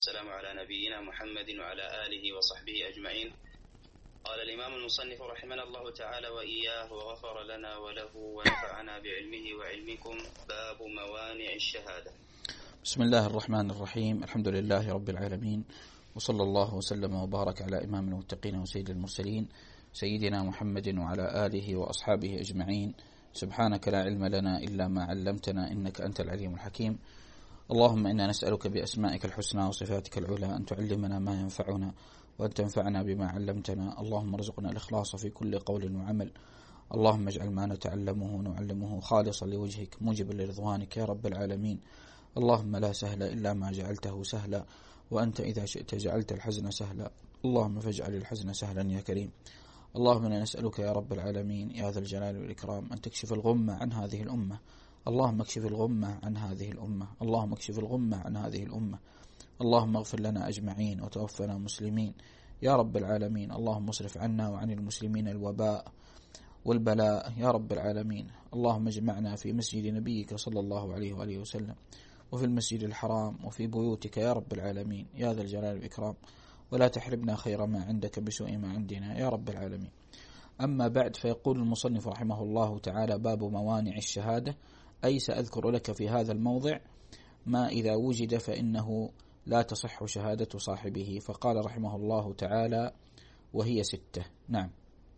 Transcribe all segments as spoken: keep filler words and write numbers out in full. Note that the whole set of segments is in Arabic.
السلام على نبينا محمد وعلى آله وصحبه أجمعين. قال الإمام المصنف رحمنا الله تعالى وإياه وغفر لنا وله ونفعنا بعلمه وعلمكم. باب موانع الشهادة. بسم الله الرحمن الرحيم. الحمد لله رب العالمين، وصلى الله وسلم وبارك على إمام المتقين وسيد المرسلين سيدنا محمد وعلى آله وأصحابه أجمعين. سبحانك لا علم لنا إلا ما علمتنا إنك أنت العليم الحكيم. اللهم إنا نسألك بأسمائك الحسنى وصفاتك العلى أن تعلمنا ما ينفعنا وأن تنفعنا بما علمتنا. اللهم ارزقنا الإخلاص في كل قول وعمل. اللهم اجعل ما نتعلمه ونعلمه خالصا لوجهك موجبا لرضوانك يا رب العالمين. اللهم لا سهل إلا ما جعلته سهلا، وأنت إذا شئت جعلت الحزن سهلا. اللهم فاجعل الحزن سهلا يا كريم. اللهم إنا نسألك يا رب العالمين يا ذا الجلال والإكرام أن تكشف الغمة عن هذه الأمة. اللهم اكشف الغمة عن هذه الأمة. اللهم اكشف الغمة عن هذه الأمة. اللهم اغفر لنا أجمعين وتوفنا مسلمين يا رب العالمين. اللهم اصرف عنا وعن المسلمين الوباء والبلاء يا رب العالمين. اللهم اجمعنا في مسجد نبيك صلى الله عليه وآله وسلم، وفي المسجد الحرام، وفي بيوتك يا رب العالمين يا ذا الجلال والإكرام، ولا تحرمنا خير ما عندك بسوء ما عندنا يا رب العالمين. أما بعد، فيقول المصنف رحمه الله تعالى: باب موانع الشهادة، أي سأذكر لك في هذا الموضع ما إذا وجد فإنه لا تصح شهادة صاحبه. فقال رحمه الله تعالى: وهي ستة. نعم.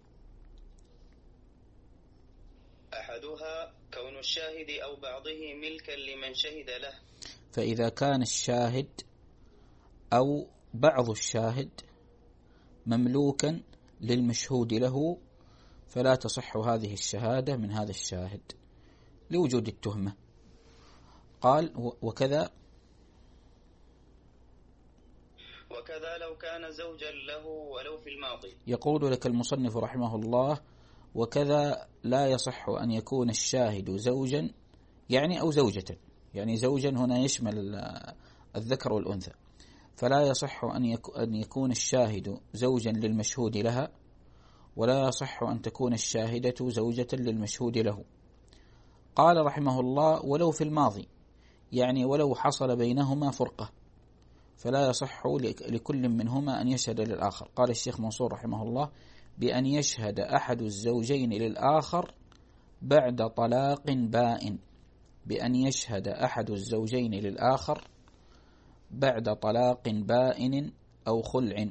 أحدها كون الشاهد أو بعضه ملكا لمن شهد له. فإذا كان الشاهد أو بعض الشاهد مملوكا للمشهود له فلا تصح هذه الشهادة من هذا الشاهد لوجود التهمة. قال: وكذا وكذا لو كان زوجا له ولو في الماضي. يقول لك المصنف رحمه الله: وكذا لا يصح أن يكون الشاهد زوجا يعني أو زوجة، يعني زوجا هنا يشمل الذكر والأنثى، فلا يصح أن يكون الشاهد زوجا للمشهود لها، ولا يصح أن تكون الشاهدة زوجة للمشهود له. قال رحمه الله: ولو في الماضي، يعني ولو حصل بينهما فرقة، فلا يصح لكل منهما أن يشهد للآخر. قال الشيخ منصور رحمه الله: بأن يشهد أحد الزوجين للآخر بعد طلاق بائن. بأن يشهد أحد الزوجين للآخر بعد طلاق بائن أو خلع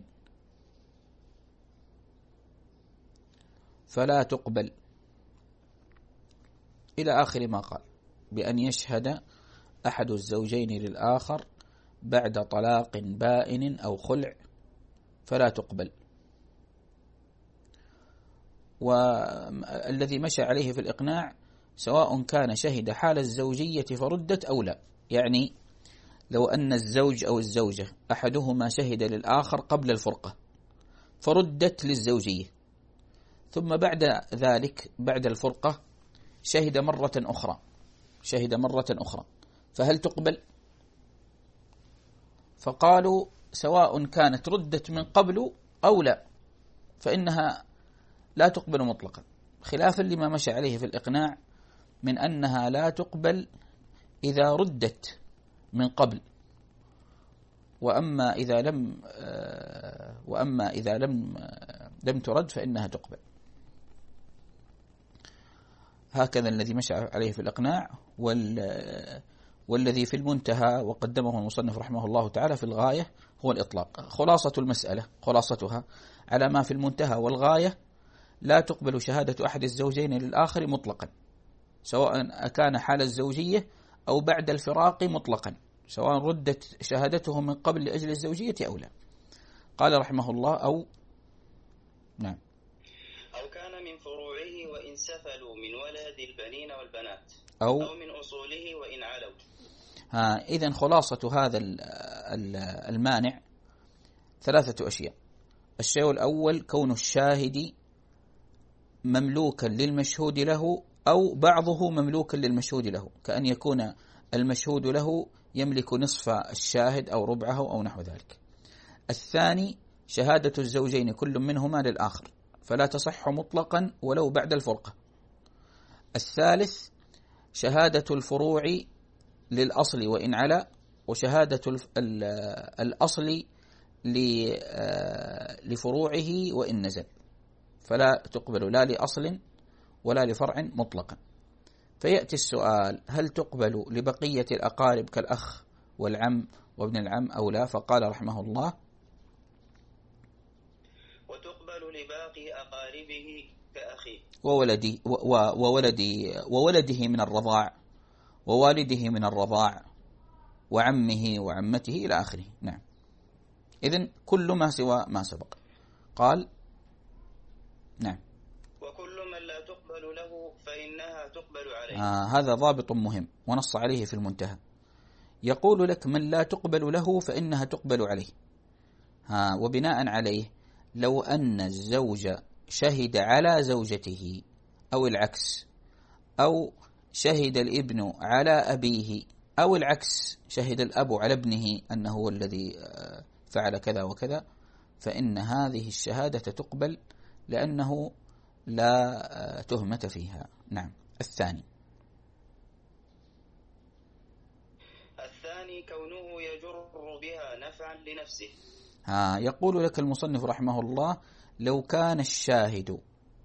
فلا تقبل، إلى آخر ما قال. بأن يشهد أحد الزوجين للآخر بعد طلاق بائن أو خلع فلا تقبل. والذي مشى عليه في الإقناع سواء كان شهد حال الزوجية فردت أو لا، يعني لو أن الزوج أو الزوجة أحدهما شهد للآخر قبل الفرقة فردت للزوجية، ثم بعد ذلك بعد الفرقة شهد مرة أخرى شهد مرة أخرى فهل تقبل؟ فقالوا: سواء كانت ردت من قبل أو لا فإنها لا تقبل مطلقا، خلافا لما مشى عليه في الإقناع من أنها لا تقبل إذا ردت من قبل، وأما إذا لم وأما إذا لم لم ترد فإنها تقبل. هكذا الذي مشى عليه في الإقناع. وال والذي في المنتهى وقدمه المصنف رحمه الله تعالى في الغاية هو الإطلاق. خلاصة المسألة خلاصتها على ما في المنتهى والغاية: لا تقبل شهادة أحد الزوجين للآخر مطلقا، سواء كان حال الزوجية أو بعد الفراق مطلقا، سواء ردت شهادته من قبل لأجل الزوجية أو لا. قال رحمه الله: أو نعم أو كان من فروعه وإن سفلوا من ولد البنين والبنات، أو, أو من أصوله وإن علوا. ها إذن خلاصة هذا المانع ثلاثة أشياء. الشيء الأول: كون الشاهد مملوكا للمشهود له أو بعضه مملوكا للمشهود له، كأن يكون المشهود له يملك نصف الشاهد أو ربعه أو نحو ذلك. الثاني: شهادة الزوجين كل منهما للآخر فلا تصح مطلقا ولو بعد الفرقة. الثالث: شهادة الفروع للأصل وإن علا، شهادة الأصل لفروعه وإن نزل، فلا تقبل لا لأصل ولا لفرع مطلقا. فيأتي السؤال: هل تقبل لبقية الأقارب كالأخ والعم وابن العم أو لا؟ فقال رحمه الله: وتقبل لباقي أقاربه كأخيه وولدي وولدي وولده من الرضاع ووالده من الرضاع وعمه وعمته إلى آخره. نعم، إذن كل ما سوى ما سبق. قال: نعم، وكل من لا تقبل له فإنها تقبل عليه. آه هذا ضابط مهم ونص عليه في المنتهى. يقول لك: من لا تقبل له فإنها تقبل عليه. ها وبناء عليه لو أن الزوج شهد على زوجته أو العكس، أو شهد الابن على أبيه أو العكس، شهد الأب على ابنه أنه هو الذي فعل كذا وكذا، فإن هذه الشهادة تقبل لأنه لا تهمة فيها. نعم. الثاني الثاني كونه يجر بها نفعا لنفسه. ها يقول لك المصنف رحمه الله: لو كان الشاهد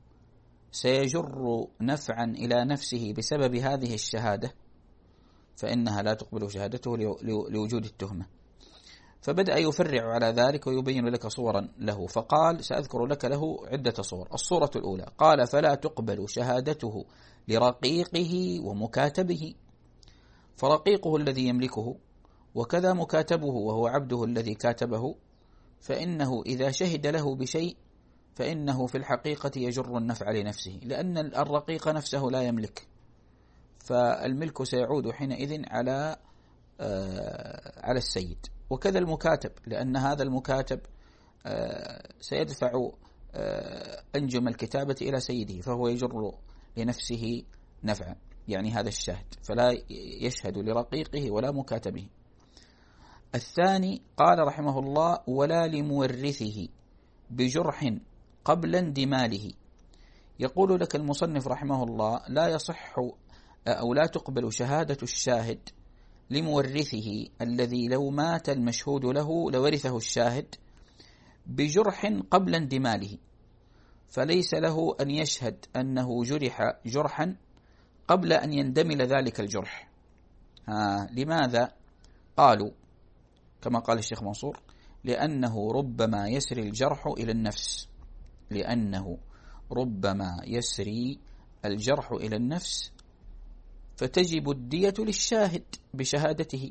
سيجر نفعا إلى نفسه بسبب هذه الشهادة فإنها لا تقبل شهادته لوجود التهمة. فبدأ يفرع على ذلك ويبين لك صورا له، فقال: سأذكر لك له عدة صور. الصورة الأولى قال: فلا تقبل شهادته لرقيقه ومكاتبه، فرقيقه الذي يملكه وكذا مكاتبه وهو عبده الذي كاتبه، فإنه إذا شهد له بشيء فإنه في الحقيقة يجر النفع لنفسه، لأن الرقيق نفسه لا يملك، فالملك سيعود حينئذ على آه على السيد. وكذا المكاتب، لأن هذا المكاتب آه سيدفع آه أنجم الكتابة إلى سيده، فهو يجر لنفسه نفعا، يعني هذا الشاهد، فلا يشهد لرقيقه ولا مكاتبه. الثاني قال رحمه الله: ولا لمورثه بجرح قبل اندماله. يقول لك المصنف رحمه الله: لا يصح أو لا تقبل شهادة الشاهد لمورثه الذي لو مات المشهود له لورثه الشاهد بجرح قبل اندماله، فليس له أن يشهد أنه جرح جرحا قبل أن يندمل ذلك الجرح. ها لماذا؟ قالوا كما قال الشيخ منصور: لأنه ربما يسري الجرح إلى النفس لأنه ربما يسري الجرح إلى النفس فتجب الدية للشاهد بشهادته،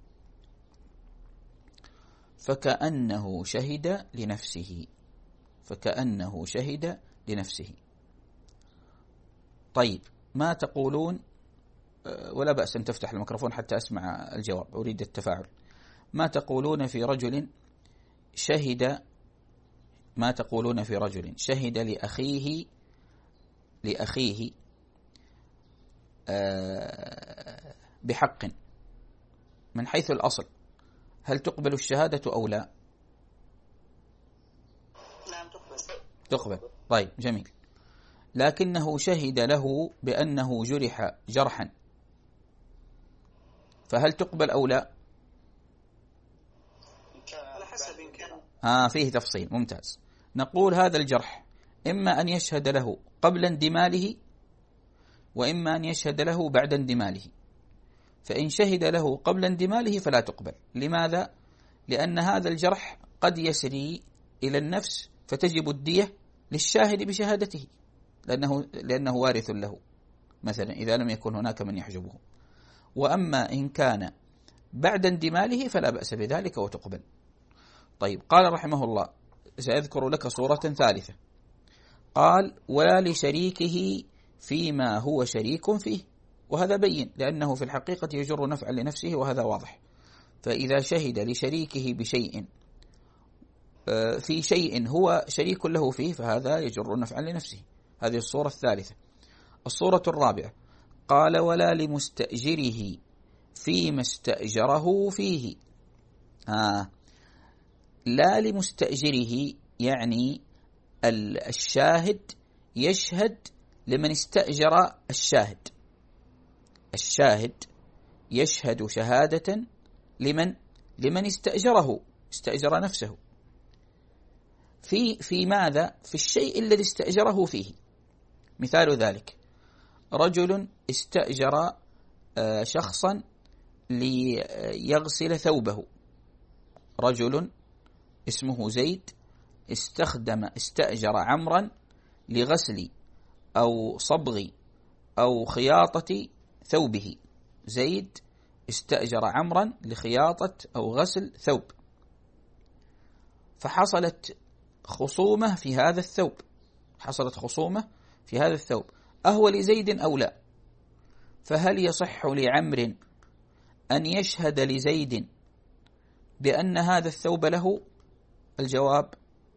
فكأنه شهد لنفسه فكأنه شهد لنفسه. طيب، ما تقولون؟ ولا بأس أن تفتح الميكروفون حتى أسمع الجواب، أريد التفاعل. ما تقولون في رجل شهد ما تقولون في رجل شهد لأخيه لأخيه بحق من حيث الأصل، هل تقبل الشهادة أو لا؟ نعم تقبل. تقبل. طيب، جميل. لكنه شهد له بأنه جرح جرحا، فهل تقبل أو لا؟ على حسب إن كان آه فيه تفصيل. ممتاز. نقول هذا الجرح إما أن يشهد له قبل اندماله وإما أن يشهد له بعد اندماله، فإن شهد له قبل اندماله فلا تقبل. لماذا؟ لأن هذا الجرح قد يسري إلى النفس فتجب الدية للشاهد بشهادته، لأنه, لأنه وارث له مثلا إذا لم يكن هناك من يحجبه. وأما إن كان بعد اندماله فلا بأس بذلك وتقبل. طيب، قال رحمه الله: سأذكر لك صورة ثالثة. قال: ولا لشريكه فيما هو شريك فيه، وهذا بين لأنه في الحقيقة يجر نفعا لنفسه، وهذا واضح. فإذا شهد لشريكه بشيء في شيء هو شريك له فيه فهذا يجر نفعا لنفسه. هذه الصورة الثالثة. الصورة الرابعة قال: ولا لمستأجره فيما استأجره فيه. آه لا لمستأجره يعني الشاهد يشهد لمن استأجر الشاهد الشاهد يشهد شهادة لمن؟ لمن استأجره، استأجر نفسه في في ماذا؟ في الشيء الذي استأجره فيه. مثال ذلك رجل استأجر شخصا ليغسل ثوبه، رجل اسمه زيد استخدم استأجر عمرا لغسل أو صبغ أو خياطة ثوبه. زيد استأجر عمرا لخياطة أو غسل ثوب، فحصلت خصومة في هذا الثوب، حصلت خصومة في هذا الثوب، أهو لزيد أو لا؟ فهل يصح لعمر أن يشهد لزيد بأن هذا الثوب له؟ الجواب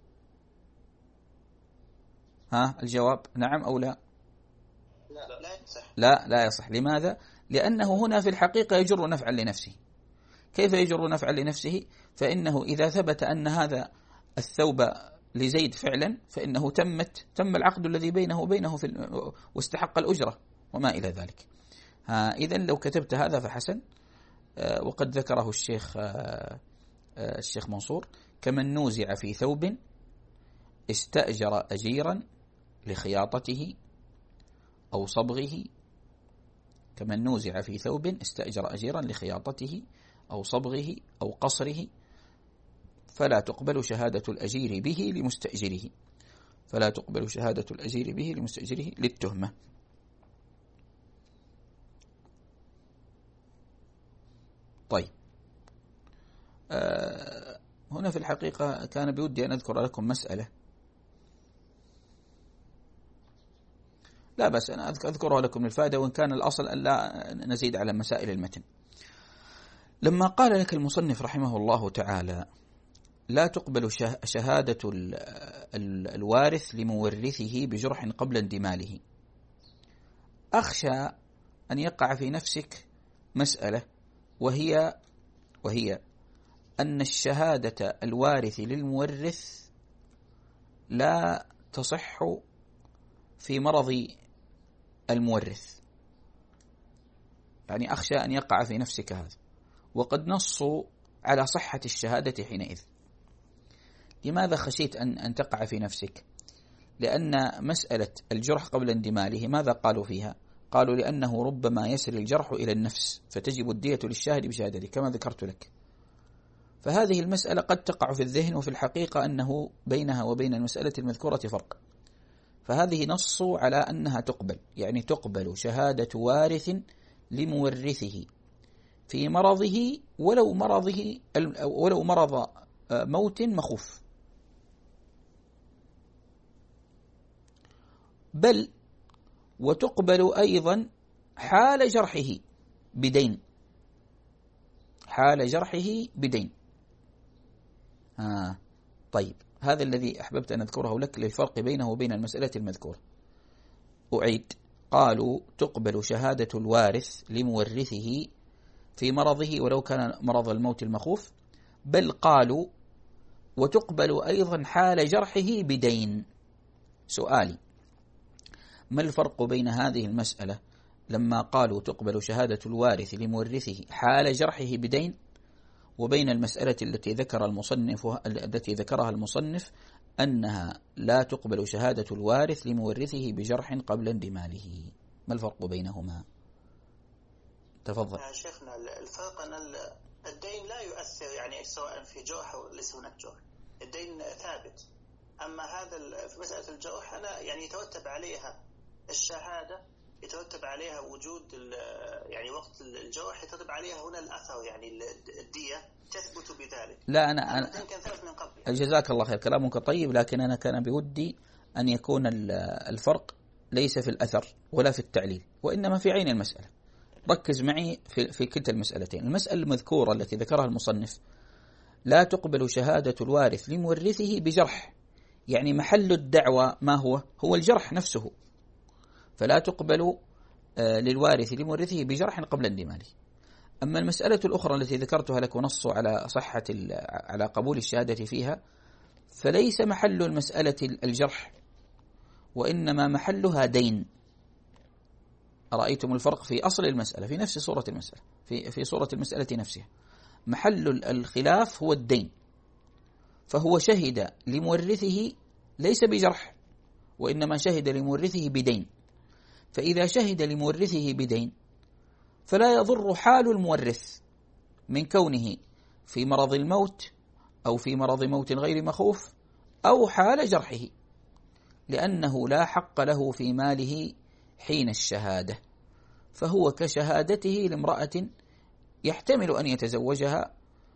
ها الجواب نعم أو لا؟ لا لا يصح. لا لا يصح. لماذا؟ لأنه هنا في الحقيقة يجر نفعا لنفسه. كيف يجر نفعا لنفسه؟ فإنه إذا ثبت أن هذا الثوب لزيد فعلا فإنه تمت تم العقد الذي بينه وبينه في واستحق الأجرة وما إلى ذلك. إذن لو كتبت هذا فحسن. وقد ذكره الشيخ الشيخ منصور: كمن نوزع في ثوب استأجر أجيرا لخياطته أو صبغه، كمن نوزع في ثوب استأجر أجيرا لخياطته أو صبغه أو قصره، فلا تقبل شهادة الأجير به لمستأجره، فلا تقبل شهادة الأجير به لمستأجره للتهمة. طيب، آه هنا في الحقيقة كان بودي أن أذكر لكم مسألة، لا بس أنا أذكرها لكم للفائدة، وإن كان الأصل أن لا نزيد على مسائل المتن. لما قال لك المصنف رحمه الله تعالى: لا تقبل شهادة الوارث لمورثه بجرح قبل اندماله، أخشى أن يقع في نفسك مسألة، وهي وهي أن الشهادة الوارث للمورث لا تصح في مرض المورث. يعني أخشى أن يقع في نفسك هذا، وقد نصوا على صحة الشهادة حينئذ. لماذا خشيت أن أن تقع في نفسك؟ لأن مسألة الجرح قبل اندماله ماذا قالوا فيها؟ قالوا لأنه ربما يسري الجرح إلى النفس فتجب الدية للشاهد بشهادته كما ذكرت لك. فهذه المسألة قد تقع في الذهن، وفي الحقيقة أنه بينها وبين المسألة المذكورة فرق. فهذه نصوا على أنها تقبل، يعني تقبل شهادة وارث لمورثه في مرضه، ولو مرضه ولو مرض موت مخوف. بل وتقبل أيضا حال جرحه بدين، حال جرحه بدين. آه. طيب، هذا الذي أحببت أن أذكره لك للفرق بينه وبين المسألة المذكورة. أعيد: قالوا تقبل شهادة الوارث لمورثه في مرضه ولو كان مرض الموت المخوف، بل قالوا وتقبل أيضا حال جرحه بدين. سؤالي: ما الفرق بين هذه المسألة لما قالوا تقبل شهادة الوارث لمورثه حال جرحه بدين، وبين المسألة التي ذكر المصنف التي ذكرها المصنف أنها لا تقبل شهادة الوارث لمورثه بجرح قبل اندماله؟ ما الفرق بينهما؟ تفضل. يا شيخنا، الفرق أن الدين لا يؤثر، يعني سواء في جرح أو ليس هناك جرح، الدين ثابت. أما هذا في مسألة الجرح أنا يعني يترتب عليها الشهادة، يترتب عليها وجود يعني وقت الجرح، يترتب عليها هنا الأثر، يعني الدية تثبت بذلك. لا أنا, أنا كان ثابت من قبل. جزاك الله خير، كلامك طيب، لكن أنا كان بودي أن يكون الفرق ليس في الأثر ولا في التعليل، وإنما في عين المسألة. ركز معي في, في كلتا المسألتين. المسألة المذكورة التي ذكرها المصنف: لا تقبل شهادة الوارث لمورثه بجرح، يعني محل الدعوة ما هو؟ هو الجرح نفسه، فلا تقبل للوارث لمورثه بجرح قبل اندماله. أما المسألة الأخرى التي ذكرتها لك ونصوا على صحة على قبول الشهادة فيها، فليس محل المسألة الجرح، وإنما محلها دين. أرأيتم الفرق في أصل المسألة، في نفس صورة المسألة، في في صورة المسألة نفسها. محل الخلاف هو الدين، فهو شهد لمورثه ليس بجرح، وإنما شهد لمورثه بدين. فإذا شهد لمورثه بدين فلا يضر حال المورث من كونه في مرض الموت أو في مرض موت غير مخوف أو حال جرحه، لأنه لا حق له في ماله حين الشهادة، فهو كشهادته لامرأة يحتمل أن يتزوجها،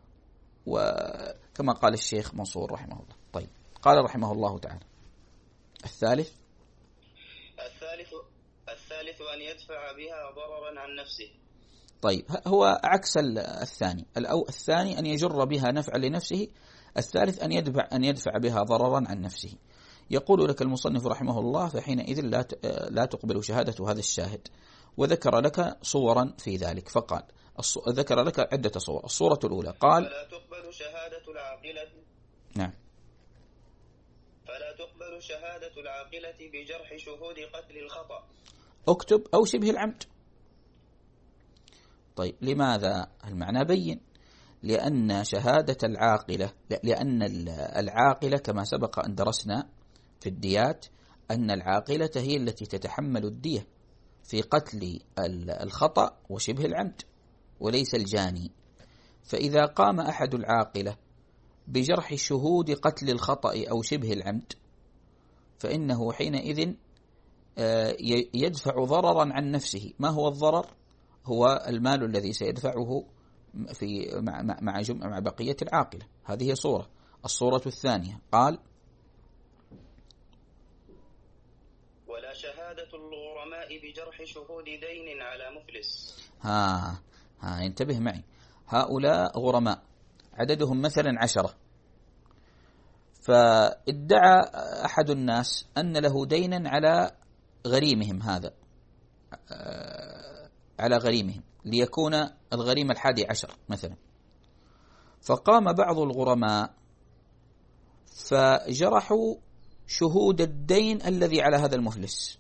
وكما قال الشيخ منصور رحمه الله. طيب، قال رحمه الله تعالى: الثالث الثالث الثالث أن يدفع بها ضررا عن نفسه. طيب، هو عكس الثاني. الأو الثاني أن يجر بها نفعا لنفسه، الثالث أن يدفع أن يدفع بها ضررا عن نفسه. يقول لك المصنف رحمه الله: فحينئذ لا لا تقبل شهادة هذا الشاهد، وذكر لك صورا في ذلك، فقال ذكر لك عدة صور. الصورة الأولى قال: فلا تقبل شهادة العاقلة. نعم. فلا تقبل شهادة العاقلة بجرح شهود قتل الخطأ. اكتب أو شبه العمد. طيب، لماذا؟ المعنى بين. لأن شهادة العاقلة لأن العاقلة كما سبق أن درسنا في الديات أن العاقلة هي التي تتحمل الدية في قتل الخطأ وشبه العمد، وليس الجاني. فإذا قام أحد العاقلة بجرح شهود قتل الخطأ أو شبه العمد فإنه حينئذ يدفع ضررا عن نفسه. ما هو الضرر؟ هو المال الذي سيدفعه في مع مع, جمع مع بقية العاقلة. هذه صورة. الصورة الثانية قال: ولا شهادة الغرماء بجرح شهود دين على مفلس. ها ها انتبه معي. هؤلاء غرماء عددهم مثلا عشرة، فادعى أحد الناس أن له دينا على غريمهم، هذا على غريمهم ليكون الغريم الحادي عشر مثلا. فقام بعض الغرماء فجرحوا شهود الدين الذي على هذا المفلس.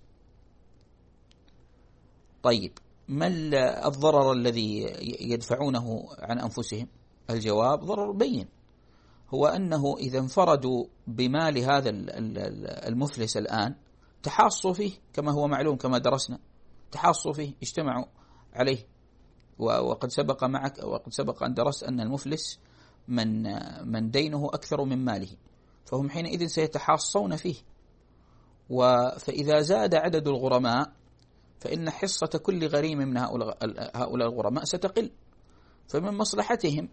طيب، ما الضرر الذي يدفعونه عن أنفسهم؟ الجواب ضرر بين، هو أنه إذا انفردوا بمال هذا المفلس الآن تحاصوا فيه، كما هو معلوم كما درسنا، تحاصوا فيه، اجتمعوا عليه. وقد سبق معك وقد سبق أن درست أن المفلس من من دينه أكثر من ماله، فهم حينئذ سيتحاصون فيه. فإذا زاد عدد الغرماء فإن حصة كل غريم من هؤلاء الغرماء ستقل، فمن مصلحتهم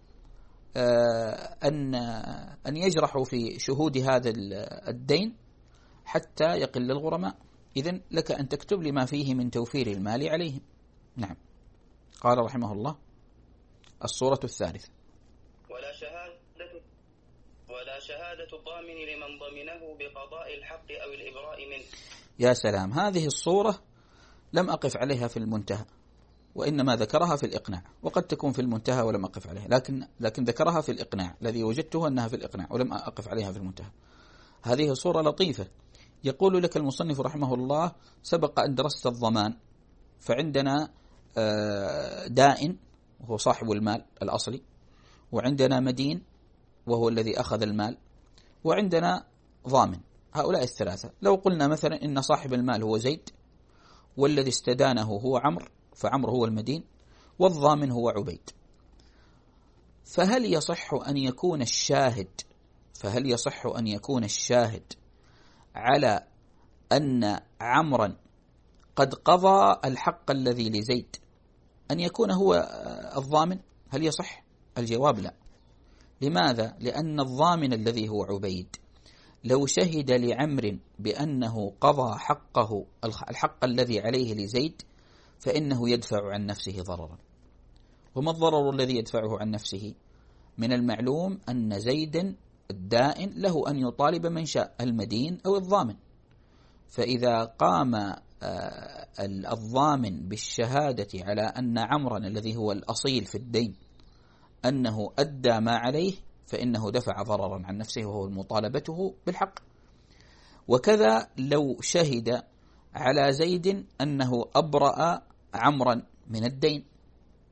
أن أن يجرحوا في شهود هذا الدين حتى يقل الغرماء. إذن لك أن تكتب لما فيه من توفير المال عليهم. نعم. قال رحمه الله: الصورة الثالثة: ولا شهادة ولا شهادة الضامن لمن ضمنه بقضاء الحق أو الإبراء منه. يا سلام، هذه الصورة لم أقف عليها في المنتهى، وإنما ذكرها في الإقناع، وقد تكون في المنتهى ولم أقف عليها، لكن لكن ذكرها في الإقناع. الذي وجدته أنها في الإقناع ولم أقف عليها في المنتهى. هذه صورة لطيفة. يقول لك المصنف رحمه الله: سبق أن درست الضمان، فعندنا دائن وهو صاحب المال الأصلي، وعندنا مدين وهو الذي أخذ المال، وعندنا ضامن. هؤلاء الثلاثة. لو قلنا مثلا إن صاحب المال هو زيد، والذي استدانه هو عمرو، فعمرو هو المدين، والضامن هو عبيد، فهل يصح أن يكون الشاهد فهل يصح أن يكون الشاهد على أن عمرا قد قضى الحق الذي لزيد أن يكون هو الضامن؟ هل يصح؟ الجواب لا. لماذا؟ لأن الضامن الذي هو عبيد لو شهد لعمر بأنه قضى حقه الحق الذي عليه لزيد فإنه يدفع عن نفسه ضررا. وما الضرر الذي يدفعه عن نفسه؟ من المعلوم أن زيدا الدائن له أن يطالب من شاء، المدين أو الضامن. فإذا قام الضامن بالشهادة على أن عمرا الذي هو الأصيل في الدين أنه أدى ما عليه فإنه دفع ضررا عن نفسه وهو مطالبته بالحق. وكذا لو شهد على زيد أنه أبرأ عمرا من الدين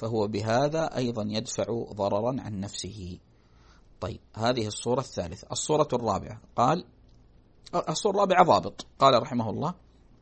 فهو بهذا أيضا يدفع ضررا عن نفسه. طيب هذه الصورة الثالثة. الصورة الرابعة قال الصورة الرابعة ضابط، قال رحمه الله: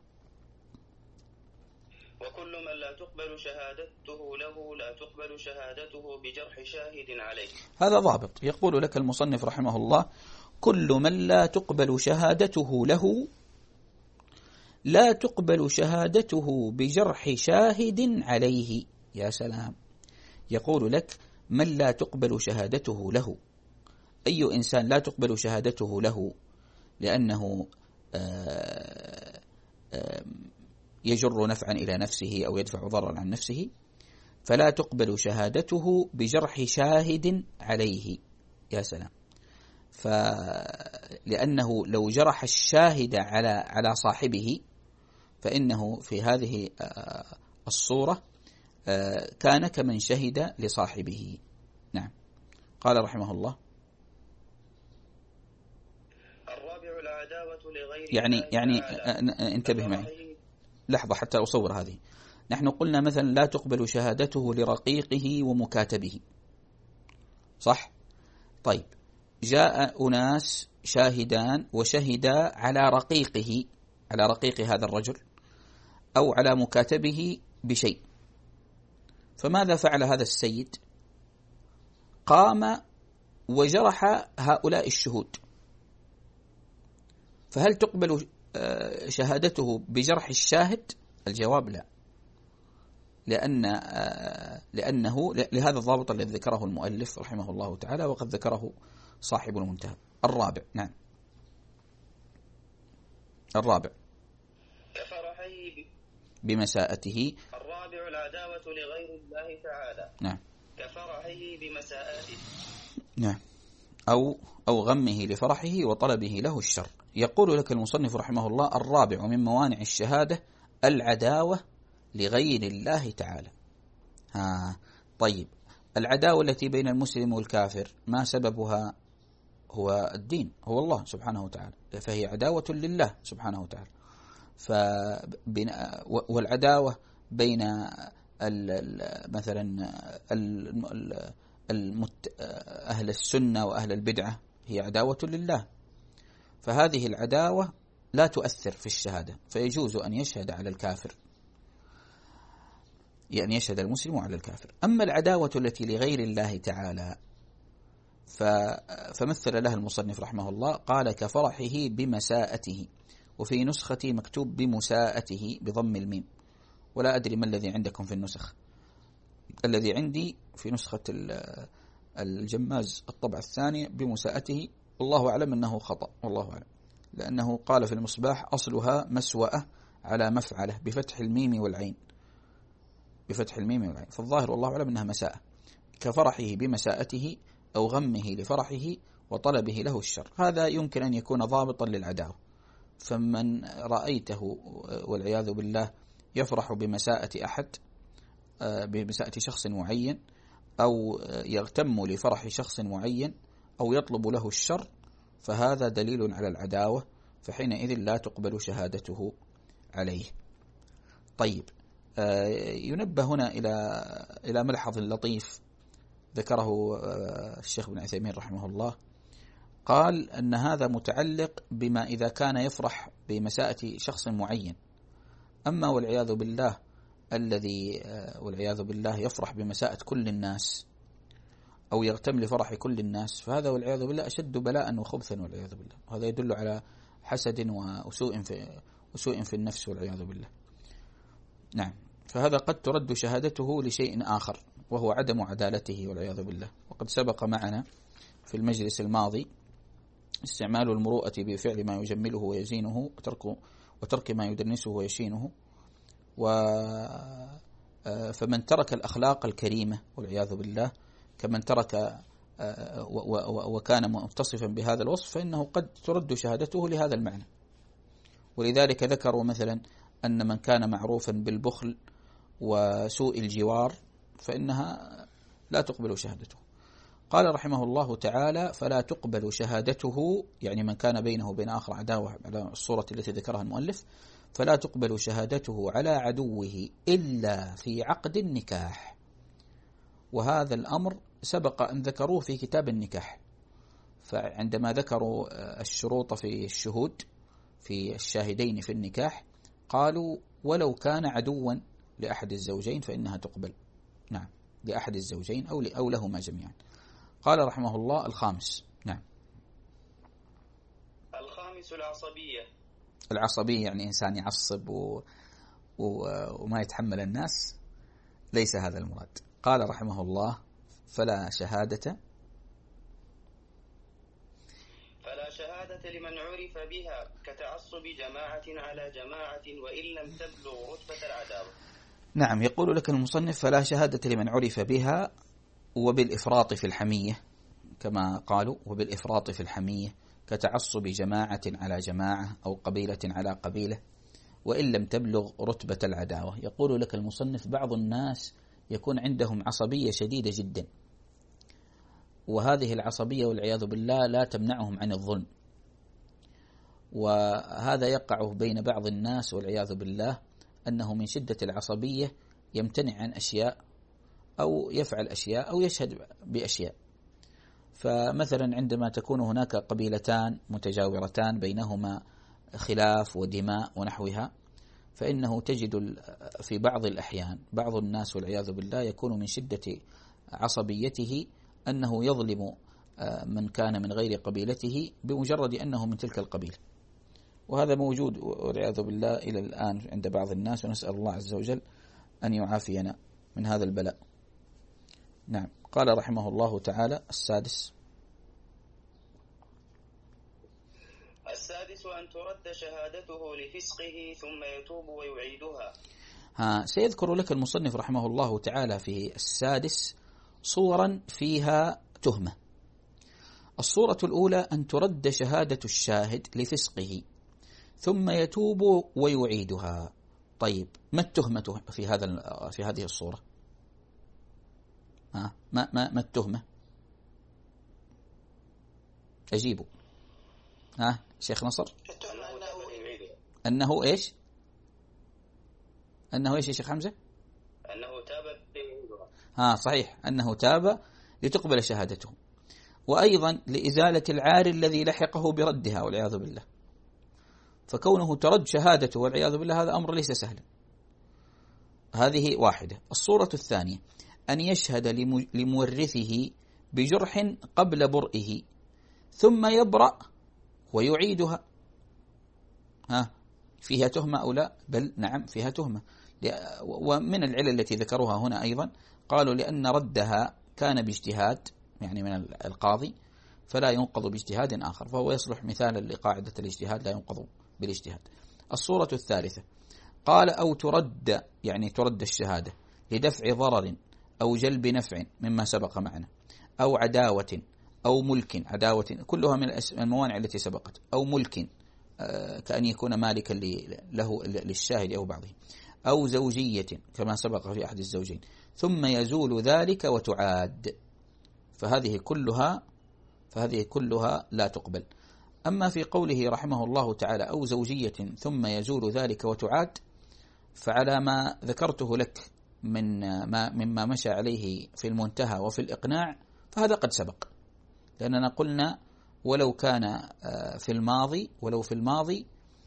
وكل من لا تقبل شهادته له لا تقبل شهادته بجرح شاهد عليه. هذا ضابط. يقول لك المصنف رحمه الله: كل من لا تقبل شهادته له لا تقبل شهادته بجرح شاهد عليه. يا سلام. يقول لك: من لا تقبل شهادته له، أي إنسان لا تقبل شهادته له لأنه آآ آآ يجر نفعا إلى نفسه أو يدفع ضررا عن نفسه، فلا تقبل شهادته بجرح شاهد عليه. يا سلام. فلأنه لو جرح الشاهد على على صاحبه فإنه في هذه الصورة كان كمن شهد لصاحبه. نعم. قال رحمه الله: الرابع العداوة لغير يعني الله يعني تعالى. انتبه معي لحظة حتى أصور هذه. نحن قلنا مثلا لا تقبل شهادته لرقيقه ومكاتبه، صح؟ طيب جاء أناس شاهدان وشهدا على رقيقه، على رقيق هذا الرجل أو على مكاتبه بشيء، فماذا فعل هذا السيد؟ قام وجرح هؤلاء الشهود، فهل تقبل شهادته بجرح الشاهد؟ الجواب لا، لأن لأنه لهذا الضابط الذي ذكره المؤلف رحمه الله تعالى، وقد ذكره صاحب المنتهى. الرابع. نعم. الرابع كفرحه بمساءته. الرابع العداوة لغير الله تعالى. نعم. كفرحه بمساءته. نعم. أو أو غمه لفرحه وطلبه له الشر. يقول لك المصنف رحمه الله: الرابع من موانع الشهادة العداوة لغير الله تعالى. ها طيب، العداوة التي بين المسلم والكافر ما سببها؟ هو الدين، هو الله سبحانه وتعالى، فهي عداوة لله سبحانه وتعالى. والعداوة بين مثلا أهل السنة وأهل البدعة هي عداوة لله، فهذه العداوة لا تؤثر في الشهادة، فيجوز أن يشهد على الكافر، يعني يشهد المسلم على الكافر. أما العداوة التي لغير الله تعالى فمثل لها المصنف رحمه الله، قال: كفرحه بمساءته، وفي نسختي مكتوب بمساءته بضم الميم، ولا أدري ما الذي عندكم في النسخ. الذي عندي في نسخة الجماز الطبع الثاني بمساءته، والله أعلم أنه خطأ، والله أعلم، لأنه قال في المصباح: أصلها مسوأة على مفعله بفتح الميم والعين، بفتح الميم والعين، فالظاهر والله أعلم أنها مساءة. كفرحه بمساءته أو غمه لفرحه وطلبه له الشر. هذا يمكن أن يكون ضابطا للعداوة. فمن رأيته والعياذ بالله يفرح بمساءة أحد، بمساءة شخص معين، أو يغتم لفرح شخص معين، أو يطلب له الشر، فهذا دليل على العداوة، فحينئذ لا تقبل شهادته عليه. طيب، ينبه هنا إلى إلى ملحظ لطيف ذكره الشيخ ابن عثيمين رحمه الله، قال أن هذا متعلق بما إذا كان يفرح بمساءة شخص معين. أما والعياذ بالله الذي والعياذ بالله يفرح بمساءة كل الناس أو يغتم لفرح كل الناس، فهذا والعياذ بالله أشد بلاء وخبثا والعياذ بالله، وهذا يدل على حسد وسوء في وسوء في النفس والعياذ بالله. نعم. فهذا قد ترد شهادته لشيء آخر، وهو عدم عدالته والعياذ بالله. وقد سبق معنا في المجلس الماضي استعمال المروءة بفعل ما يجمله ويزينه، وترك وترك ما يدنسه ويشينه. و فمن ترك الأخلاق الكريمة والعياذ بالله كمن ترك وكان متصفا بهذا الوصف، فإنه قد ترد شهادته لهذا المعنى. ولذلك ذكروا مثلا أن من كان معروفا بالبخل وسوء الجوار فإنها لا تقبل شهادته. قال رحمه الله تعالى: فلا تقبل شهادته، يعني من كان بينه وبين آخر عداوة على الصورة التي ذكرها المؤلف، فلا تقبل شهادته على عدوه إلا في عقد النكاح. وهذا الأمر سبق أن ذكروه في كتاب النكاح، فعندما ذكروا الشروط في الشهود في الشاهدين في النكاح قالوا ولو كان عدوا لأحد الزوجين فإنها تقبل. نعم، لأحد الزوجين أو أو لهما جميعا. قال رحمه الله الخامس. نعم. الخامس العصبية. العصبية يعني إنسان يعصب و... و... وما يتحمل الناس، ليس هذا المراد. قال رحمه الله فلا شهادة فلا شهادة لمن عرف بها كتعصب جماعة على جماعة وإن لم تبلغ رتبة العداوة. نعم، يقول لك المصنف فلا شهادة لمن عرف بها وبالإفراط في الحمية كما قالوا، وبالإفراط في الحمية كتعصب جماعة على جماعة أو قبيلة على قبيلة وإن لم تبلغ رتبة العداوة. يقول لك المصنف بعض الناس يكون عندهم عصبية شديدة جدا، وهذه العصبية والعياذ بالله لا تمنعهم عن الظلم، وهذا يقع بين بعض الناس والعياذ بالله أنه من شدة العصبية يمتنع عن أشياء أو يفعل أشياء أو يشهد بأشياء. فمثلا عندما تكون هناك قبيلتان متجاورتان بينهما خلاف ودماء ونحوها، فإنه تجد في بعض الأحيان بعض الناس والعياذ بالله يكون من شدة عصبيته أنه يظلم من كان من غير قبيلته بمجرد أنه من تلك القبيلة، وهذا موجود والعياذ بالله إلى الآن عند بعض الناس، ونسأل الله عز وجل أن يعافينا من هذا البلاء. نعم. قال رحمه الله تعالى السادس. السادس أن ترد شهادته لفسقه ثم يتوب ويعيدها. ها سيذكر لك المصنف رحمه الله تعالى في السادس صورا فيها تهمة. الصورة الأولى أن ترد شهادة الشاهد لفسقه ثم يتوب ويعيدها. طيب ما التهمة في هذا في هذه الصورة؟ ها ما ما ما التهمة؟ أجيبوا. ها شيخ نصر. أنه إيش؟ أنه إيش يا شيخ حمزة؟ أنه تاب ليعيدها. ها صحيح، أنه تاب لتقبل شهادته، وأيضا لإزالة العار الذي لحقه بردها والعياذ بالله. فكونه ترد شهادته والعياذ بالله هذا أمر ليس سهلا. هذه واحدة. الصورة الثانية أن يشهد لمورثه بجرح قبل برئه ثم يبرأ ويعيدها. ها فيها تهمة أو لا؟ بل نعم فيها تهمة. ومن العلل التي ذكروها هنا أيضا قالوا لأن ردها كان باجتهاد يعني من القاضي فلا ينقض باجتهاد آخر، فهو يصلح مثالا لقاعدة الاجتهاد لا ينقض بالاجتهاد. الصورة الثالثة قال أو ترد يعني ترد الشهادة لدفع ضرر أو جلب نفع مما سبق معنا، أو عداوة أو ملك، عداوة كلها من الموانع التي سبقت، أو ملك كأن يكون مالكا له للشاهد أو بعضه، أو زوجية كما سبق في أحد الزوجين، ثم يزول ذلك وتعاد، فهذه كلها فهذه كلها لا تقبل. أما في قوله رحمه الله تعالى أو زوجية ثم يزول ذلك وتعاد، فعلى ما ذكرته لك من ما مما مشى عليه في المنتهى وفي الإقناع فهذا قد سبق، لأننا قلنا ولو كان في الماضي ولو في الماضي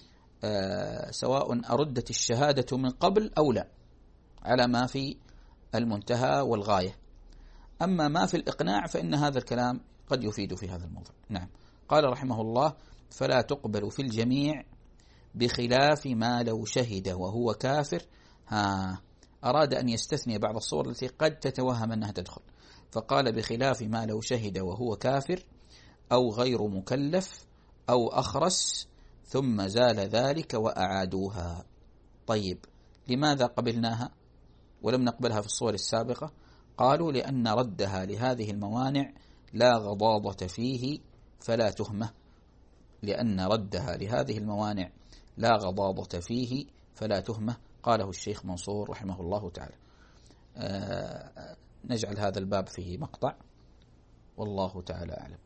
سواء أردت الشهادة من قبل أو لا على ما في المنتهى والغاية. أما ما في الإقناع فإن هذا الكلام قد يفيد في هذا الموضوع. نعم. قال رحمه الله فلا تقبل في الجميع بخلاف ما لو شهد وهو كافر. ها أراد أن يستثني بعض الصور التي قد تتوهم أنها تدخل، فقال بخلاف ما لو شهد وهو كافر أو غير مكلف أو أخرس ثم زال ذلك وأعادوها. طيب لماذا قبلناها ولم نقبلها في الصور السابقة؟ قالوا لأن ردها لهذه الموانع لا غضاضة فيه فلا تهمة، لأن ردها لهذه الموانع لا غضاضة فيه فلا تهمة. قاله الشيخ منصور رحمه الله تعالى. آه نجعل هذا الباب فيه مقطع والله تعالى أعلم.